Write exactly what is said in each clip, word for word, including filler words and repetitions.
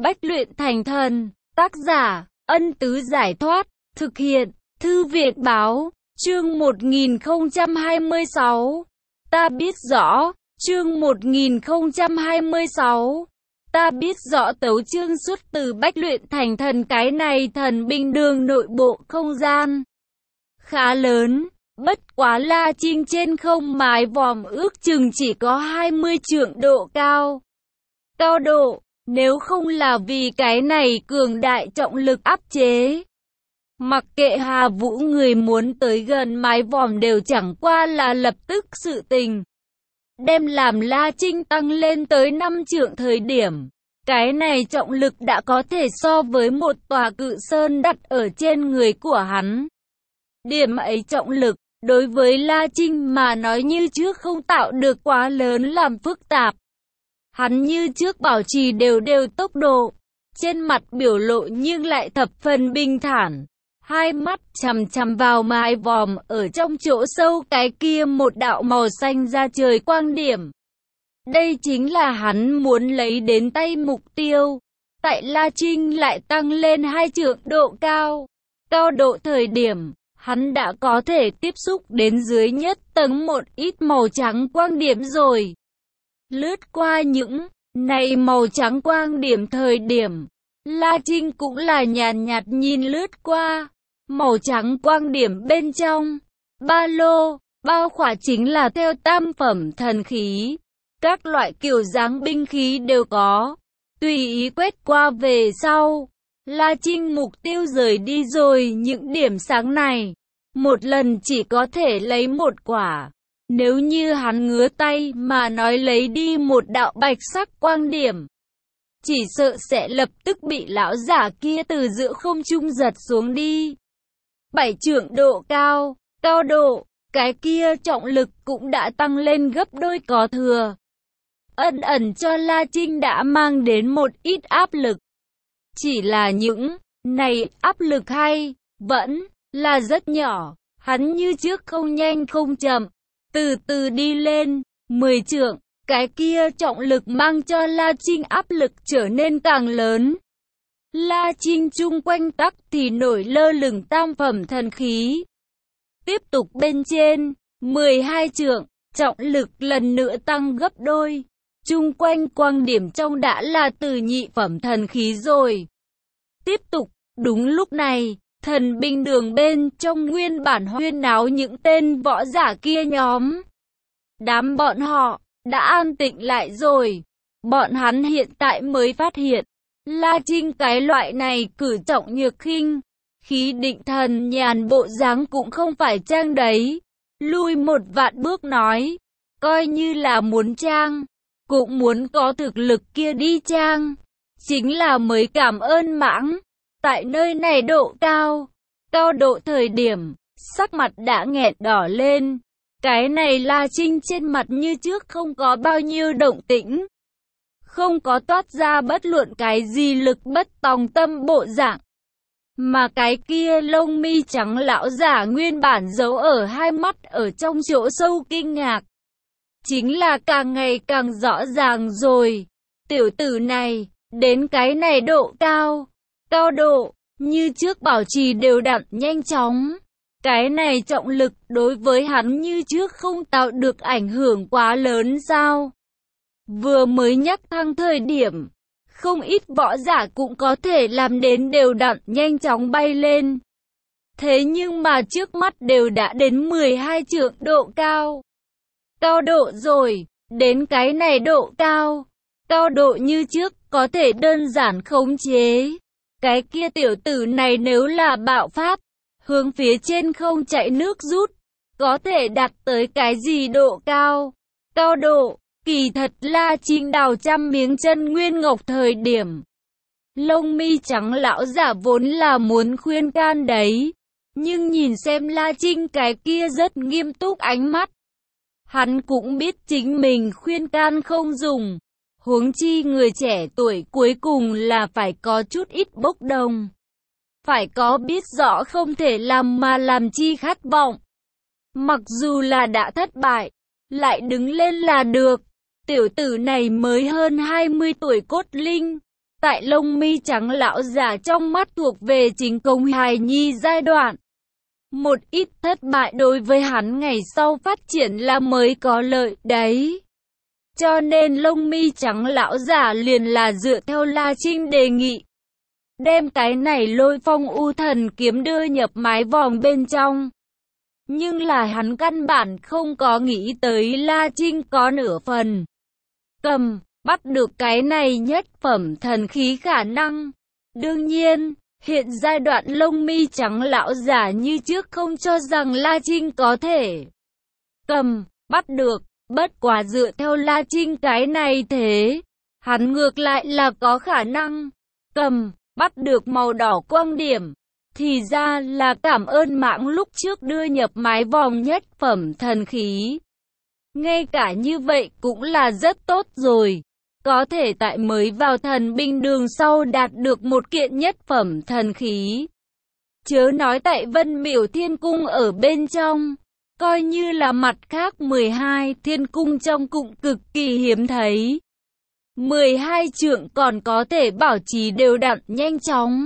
Bách luyện thành thần, tác giả, Ân Tứ Giải Thoát, thực hiện, Thư Viện Báo, chương một nghìn không trăm hai mươi sáu. Ta biết rõ, chương một nghìn không trăm hai mươi sáu. Ta biết rõ tấu chương xuất từ Bách luyện thành thần, cái này thần binh đường nội bộ không gian khá lớn, bất quá La Trinh trên không mái vòm ước chừng chỉ có hai mươi trượng độ cao. Cao độ, nếu không là vì cái này cường đại trọng lực áp chế, mặc kệ Hà Vũ người muốn tới gần mái vòm đều chẳng qua là lập tức sự tình. Đem làm La Trinh tăng lên tới năm trượng thời điểm, cái này trọng lực đã có thể so với một tòa cự sơn đặt ở trên người của hắn. Điểm ấy trọng lực, đối với La Trinh mà nói như trước không tạo được quá lớn làm phức tạp. Hắn như trước bảo trì đều đều tốc độ, trên mặt biểu lộ nhưng lại thập phần bình thản. Hai mắt chằm chằm vào mái vòm, ở trong chỗ sâu cái kia một đạo màu xanh ra trời quang điểm. Đây chính là hắn muốn lấy đến tay mục tiêu. Tại La Trinh lại tăng lên hai trượng độ cao. Cao độ thời điểm, hắn đã có thể tiếp xúc đến dưới nhất tầng một ít màu trắng quang điểm rồi. Lướt qua những này màu trắng quang điểm thời điểm, La Trinh cũng là nhàn nhạt nhìn lướt qua. Màu trắng quang điểm bên trong ba lô, bao khỏa chính là theo tam phẩm thần khí. Các loại kiểu dáng binh khí đều có. Tùy ý quét qua về sau, La Trinh mục tiêu rời đi rồi những điểm sáng này. Một lần chỉ có thể lấy một quả. Nếu như hắn ngứa tay mà nói lấy đi một đạo bạch sắc quang điểm, chỉ sợ sẽ lập tức bị lão giả kia từ giữa không trung giật xuống đi. Bảy trượng độ cao, cao độ, cái kia trọng lực cũng đã tăng lên gấp đôi có thừa. Ẩn ẩn cho La Trinh đã mang đến một ít áp lực. Chỉ là những này áp lực hay vẫn là rất nhỏ. Hắn như trước không nhanh không chậm, từ từ đi lên. Mười trượng, cái kia trọng lực mang cho La Trinh áp lực trở nên càng lớn. La Trinh chung quanh tắc thì nổi lơ lửng tam phẩm thần khí. Tiếp tục bên trên, mười hai trượng, trọng lực lần nữa tăng gấp đôi. Chung quanh quang điểm trong đã là từ nhị phẩm thần khí rồi. Tiếp tục, đúng lúc này, thần binh đường bên trong nguyên bản huyên náo những tên võ giả kia nhóm. Đám bọn họ đã an tĩnh lại rồi. Bọn hắn hiện tại mới phát hiện, La Trinh cái loại này cử trọng nhược khinh, khí định thần nhàn bộ dáng cũng không phải trang đấy. Lui một vạn bước nói, coi như là muốn trang, cũng muốn có thực lực kia đi trang. Chính là mới cảm ơn mãng. Tại nơi này độ cao, cao độ thời điểm, sắc mặt đã nghẹn đỏ lên. Cái này La Trinh trên mặt như trước không có bao nhiêu động tĩnh. Không có toát ra bất luận cái gì lực bất tòng tâm bộ dạng. Mà cái kia lông mi trắng lão giả nguyên bản giấu ở hai mắt ở trong chỗ sâu kinh ngạc. Chính là càng ngày càng rõ ràng rồi. Tiểu tử này, đến cái này độ cao, cao độ, như trước bảo trì đều đặn nhanh chóng. Cái này trọng lực đối với hắn như trước không tạo được ảnh hưởng quá lớn sao? Vừa mới nhắc thăng thời điểm, không ít võ giả cũng có thể làm đến đều đặn nhanh chóng bay lên. Thế nhưng mà trước mắt đều đã đến mười hai trượng độ cao. Cao độ rồi, đến cái này độ cao, cao độ như trước có thể đơn giản khống chế. Cái kia tiểu tử này nếu là bạo phát, hướng phía trên không chạy nước rút, có thể đạt tới cái gì độ cao, cao độ. Kỳ thật La Trinh đào trăm miếng chân nguyên ngọc thời điểm, lông mi trắng lão giả vốn là muốn khuyên can đấy. Nhưng nhìn xem La Trinh cái kia rất nghiêm túc ánh mắt, hắn cũng biết chính mình khuyên can không dùng. Huống chi người trẻ tuổi cuối cùng là phải có chút ít bốc đồng. Phải có biết rõ không thể làm mà làm chi khát vọng. Mặc dù là đã thất bại, lại đứng lên là được. Tiểu tử này mới hơn hai mươi tuổi cốt linh. tại lông mi trắng lão giả trong mắt thuộc về chính công hài nhi giai đoạn. Một ít thất bại đối với hắn ngày sau phát triển là mới có lợi đấy. Cho nên lông mi trắng lão giả liền là dựa theo La Trinh đề nghị. Đem cái này Lôi Phong U Thần kiếm đưa nhập mái vòm bên trong. Nhưng là hắn căn bản không có nghĩ tới La Trinh có nửa phần cầm, bắt được cái này nhất phẩm thần khí khả năng. Đương nhiên, hiện giai đoạn lông mi trắng lão giả như trước không cho rằng La Trinh có thể cầm, bắt được, bất quá dựa theo La Trinh cái này thế, hắn ngược lại là có khả năng cầm, bắt được màu đỏ quang điểm. Thì ra là cảm ơn mạng lúc trước đưa nhập mái vòm nhất phẩm thần khí. Ngay cả như vậy cũng là rất tốt rồi. Có thể tại mới vào thần binh đường sau đạt được một kiện nhất phẩm thần khí. Chớ nói tại Vân Miểu Thiên Cung ở bên trong. Coi như là mặt khác mười hai thiên cung trong cũng cực kỳ hiếm thấy. mười hai trượng còn có thể bảo trì đều đặn nhanh chóng.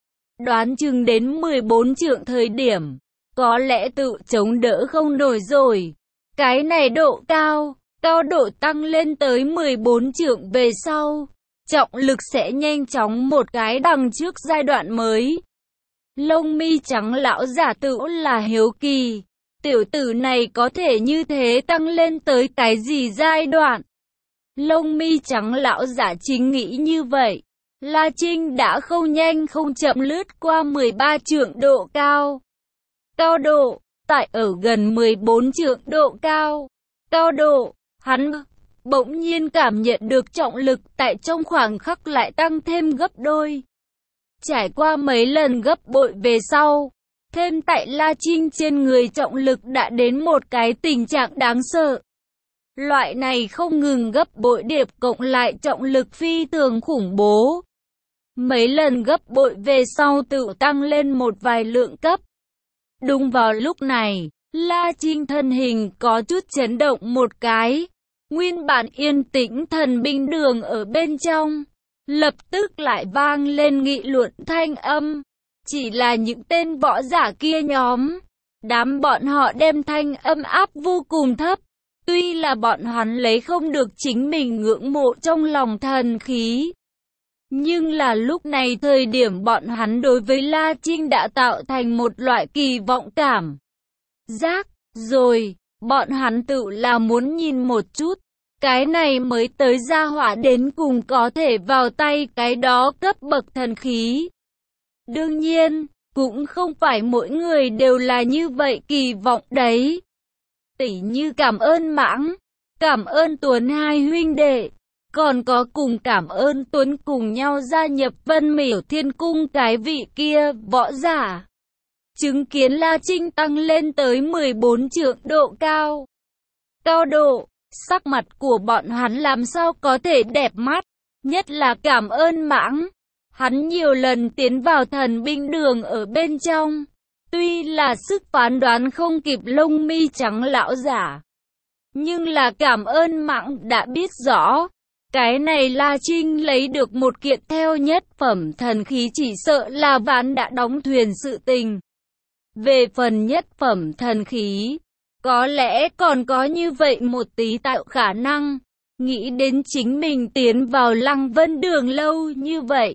Đoán chừng đến mười bốn trượng thời điểm, có lẽ tự chống đỡ không nổi rồi. Cái này độ cao, cao độ tăng lên tới mười bốn trượng về sau, trọng lực sẽ nhanh chóng một cái đằng trước giai đoạn mới. Lông mi trắng lão giả tự là hiếu kỳ, tiểu tử này có thể như thế tăng lên tới cái gì giai đoạn? Lông mi trắng lão giả chính nghĩ như vậy. La Trinh đã không nhanh không chậm lướt qua mười ba trượng độ cao. Cao độ, tại ở gần mười bốn trượng độ cao. Cao độ, hắn bỗng nhiên cảm nhận được trọng lực tại trong khoảng khắc lại tăng thêm gấp đôi. Trải qua mấy lần gấp bội về sau, thêm tại La Trinh trên người trọng lực đã đến một cái tình trạng đáng sợ. Loại này không ngừng gấp bội điệp cộng lại trọng lực phi thường khủng bố. Mấy lần gấp bội về sau tự tăng lên một vài lượng cấp. Đúng vào lúc này, La Trinh thân hình có chút chấn động một cái. Nguyên bản yên tĩnh thần binh đường ở bên trong, lập tức lại vang lên nghị luận thanh âm. Chỉ là những tên võ giả kia nhóm, đám bọn họ đem thanh âm áp vô cùng thấp. Tuy là bọn hắn lấy không được chính mình ngưỡng mộ trong lòng thần khí. Nhưng là lúc này thời điểm bọn hắn đối với La Trinh đã tạo thành một loại kỳ vọng cảm giác, rồi, bọn hắn tự là muốn nhìn một chút, cái này mới tới gia hỏa đến cùng có thể vào tay cái đó cấp bậc thần khí. Đương nhiên, cũng không phải mỗi người đều là như vậy kỳ vọng đấy. Tỉ như cảm ơn Mãng, cảm ơn Tuấn hai huynh đệ. Còn có cùng cảm ơn Tuấn cùng nhau gia nhập Vân Miểu Thiên Cung cái vị kia võ giả. Chứng kiến La Trinh tăng lên tới mười bốn trượng độ cao. Cao độ, sắc mặt của bọn hắn làm sao có thể đẹp mắt. Nhất là cảm ơn Mãng. Hắn nhiều lần tiến vào thần binh đường ở bên trong. Tuy là sức phán đoán không kịp lông mi trắng lão giả. Nhưng là cảm ơn Mãng đã biết rõ. Cái này La Trinh lấy được một kiện theo nhất phẩm thần khí chỉ sợ là ván đã đóng thuyền sự tình. Về phần nhất phẩm thần khí, có lẽ còn có như vậy một tí tạo khả năng. Nghĩ đến chính mình tiến vào Lăng Vân Đường lâu như vậy.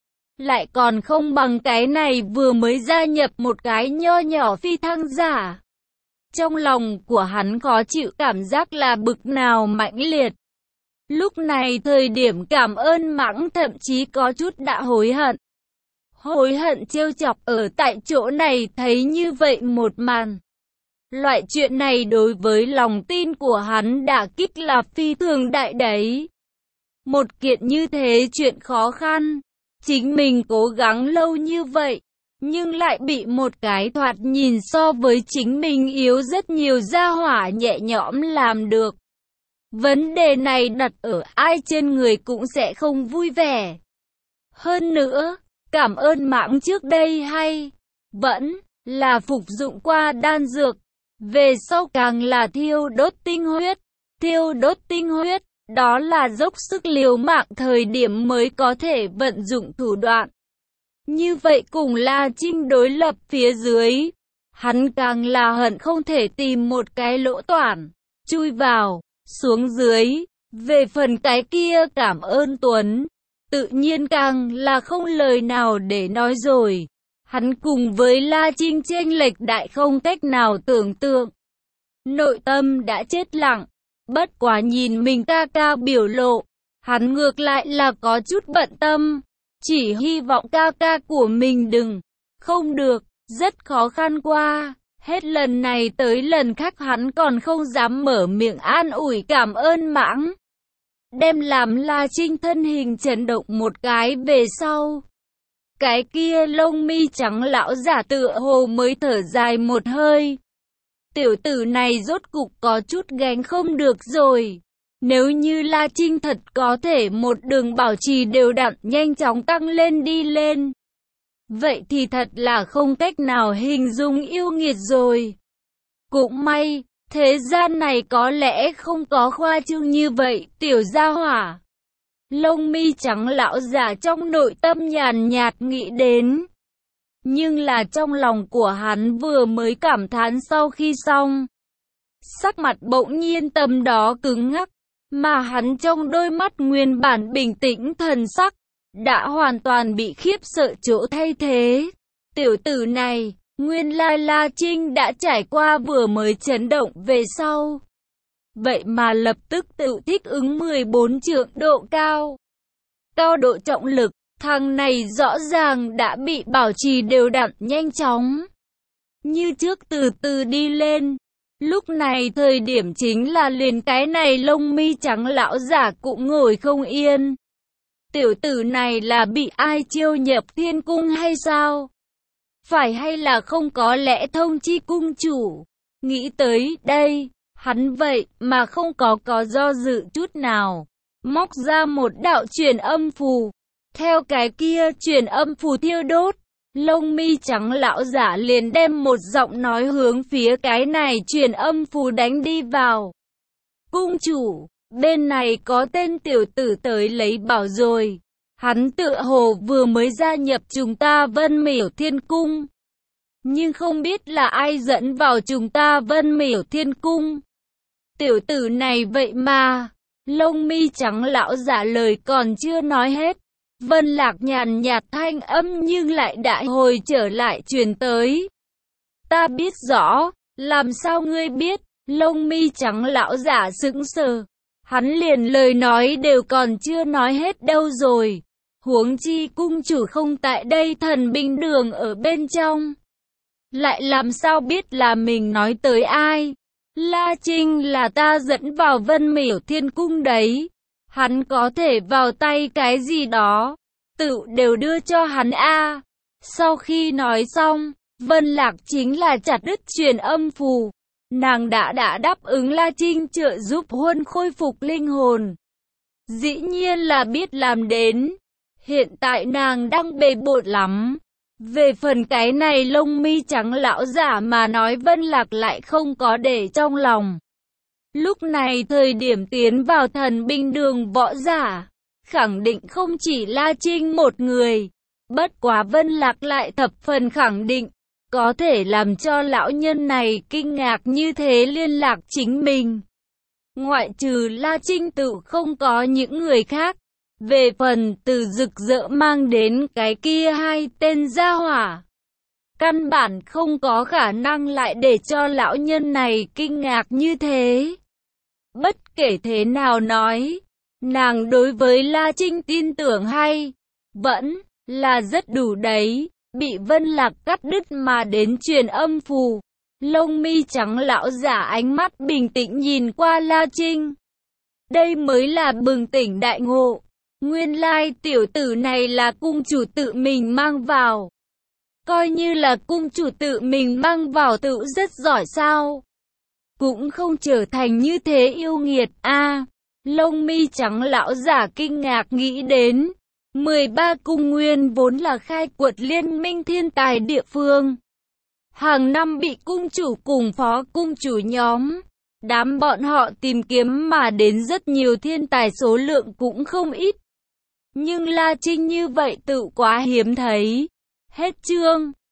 Lại còn không bằng cái này vừa mới gia nhập một cái nho nhỏ phi thăng giả. Trong lòng của hắn khó chịu cảm giác là bực nào mãnh liệt. Lúc này thời điểm cảm ơn Mãng thậm chí có chút đã hối hận. Hối hận trêu chọc ở tại chỗ này thấy như vậy một màn. Loại chuyện này đối với lòng tin của hắn đã kích là phi thường đại đấy. Một kiện như thế chuyện khó khăn. Chính mình cố gắng lâu như vậy. Nhưng lại bị một cái thoạt nhìn so với chính mình yếu rất nhiều gia hỏa nhẹ nhõm làm được. Vấn đề này đặt ở ai trên người cũng sẽ không vui vẻ. Hơn nữa, cảm ơn Mãng trước đây hay vẫn là phục dụng qua đan dược. Về sau càng là thiêu đốt tinh huyết. Thiêu đốt tinh huyết, Đó là dốc sức liều mạng thời điểm mới có thể vận dụng thủ đoạn. Như vậy cùng La Trinh đối lập phía dưới, hắn càng là hận không thể tìm một cái lỗ toản, chui vào, xuống dưới. Về phần cái kia cảm ơn Tuấn, tự nhiên càng là không lời nào để nói rồi. Hắn cùng với La Trinh chênh lệch đại không cách nào tưởng tượng. Nội tâm đã chết lặng, bất quá nhìn mình ca ca biểu lộ, hắn ngược lại là có chút bận tâm. Chỉ hy vọng ca ca của mình đừng, không được, rất khó khăn qua. Hết lần này tới lần khác hắn còn không dám mở miệng an ủi cảm ơn mãng. Đem làm La Trinh thân hình chấn động một cái về sau. Cái kia lông mi trắng lão giả tựa hồ mới thở dài một hơi. Tiểu tử này rốt cục có chút gánh không được rồi. Nếu như La Trinh thật có thể một đường bảo trì đều đặn nhanh chóng tăng lên đi lên, vậy thì thật là không cách nào hình dung yêu nghiệt rồi. Cũng may, thế gian này có lẽ không có khoa trương như vậy, tiểu gia hỏa. Lông mi trắng lão giả trong nội tâm nhàn nhạt nghĩ đến. Nhưng là trong lòng của hắn vừa mới cảm thán sau khi xong, sắc mặt bỗng nhiên tầm đó cứng ngắc, mà hắn trong đôi mắt nguyên bản bình tĩnh thần sắc, đã hoàn toàn bị khiếp sợ chỗ thay thế. Tiểu tử này, nguyên lai La Trinh đã trải qua vừa mới chấn động về sau. Vậy mà lập tức tự thích ứng mười bốn trượng độ cao. Cao độ trọng lực, thằng này rõ ràng đã bị bảo trì đều đặn nhanh chóng. Như trước từ từ đi lên. Lúc này thời điểm chính là liền cái này lông mi trắng lão giả cũng ngồi không yên. Tiểu tử này là bị ai chiêu nhập thiên cung hay sao? Phải hay là không có lẽ thông chi cung chủ? Nghĩ tới đây, hắn vậy mà không có có do dự chút nào. Móc ra một đạo truyền âm phù. Theo cái kia truyền âm phù thiêu đốt, lông mi trắng lão giả liền đem một giọng nói hướng phía cái này truyền âm phù đánh đi vào. Cung chủ, bên này có tên tiểu tử tới lấy bảo rồi. Hắn tựa hồ vừa mới gia nhập chúng ta Vân Miểu Thiên Cung. Nhưng không biết là ai dẫn vào chúng ta Vân Miểu Thiên Cung. Tiểu tử này vậy mà, lông mi trắng lão giả lời còn chưa nói hết. Vân Lạc nhàn nhạt thanh âm nhưng lại đã hồi trở lại truyền tới. Ta biết rõ, làm sao ngươi biết? Lông mi trắng lão giả sững sờ. Hắn liền lời nói đều còn chưa nói hết đâu rồi. Huống chi cung chủ không tại đây, thần binh đường ở bên trong. Lại làm sao biết là mình nói tới ai? La Trinh là ta dẫn vào Vân Miểu Thiên Cung đấy. Hắn có thể vào tay cái gì đó, tự đều đưa cho hắn a. À. Sau khi nói xong, Vân Lạc chính là chặt đứt truyền âm phù. Nàng đã đã đáp ứng La Trinh trợ giúp Huân khôi phục linh hồn. Dĩ nhiên là biết làm đến. Hiện tại nàng đang bề bộn lắm. Về phần cái này lông mi trắng lão giả mà nói Vân Lạc lại không có để trong lòng. Lúc này thời điểm tiến vào thần binh đường võ giả, khẳng định không chỉ La Trinh một người. Bất quá Vân Lạc lại thập phần khẳng định, có thể làm cho lão nhân này kinh ngạc như thế liên lạc chính mình. Ngoại trừ La Trinh tự không có những người khác. Về phần từ rực rỡ mang đến cái kia hai tên gia hỏa, căn bản không có khả năng lại để cho lão nhân này kinh ngạc như thế. Bất kể thế nào nói, nàng đối với La Trinh tin tưởng hay vẫn là rất đủ đấy. Bị Vân Lạc cắt đứt mà đến truyền âm phù, lông mi trắng lão giả ánh mắt bình tĩnh nhìn qua La Trinh. Đây mới là bừng tỉnh đại ngộ. Nguyên lai tiểu tử này là cung chủ tự mình mang vào. Coi như là cung chủ tự mình mang vào tự rất giỏi sao. Cũng không trở thành như thế yêu nghiệt a. À, lông mi trắng lão giả kinh ngạc nghĩ đến. mười ba cung nguyên vốn là khai quật liên minh thiên tài địa phương. Hàng năm bị cung chủ cùng phó cung chủ nhóm Đám bọn họ tìm kiếm mà đến rất nhiều thiên tài, số lượng cũng không ít. Nhưng La Trinh như vậy tự quá hiếm thấy. Hết chương.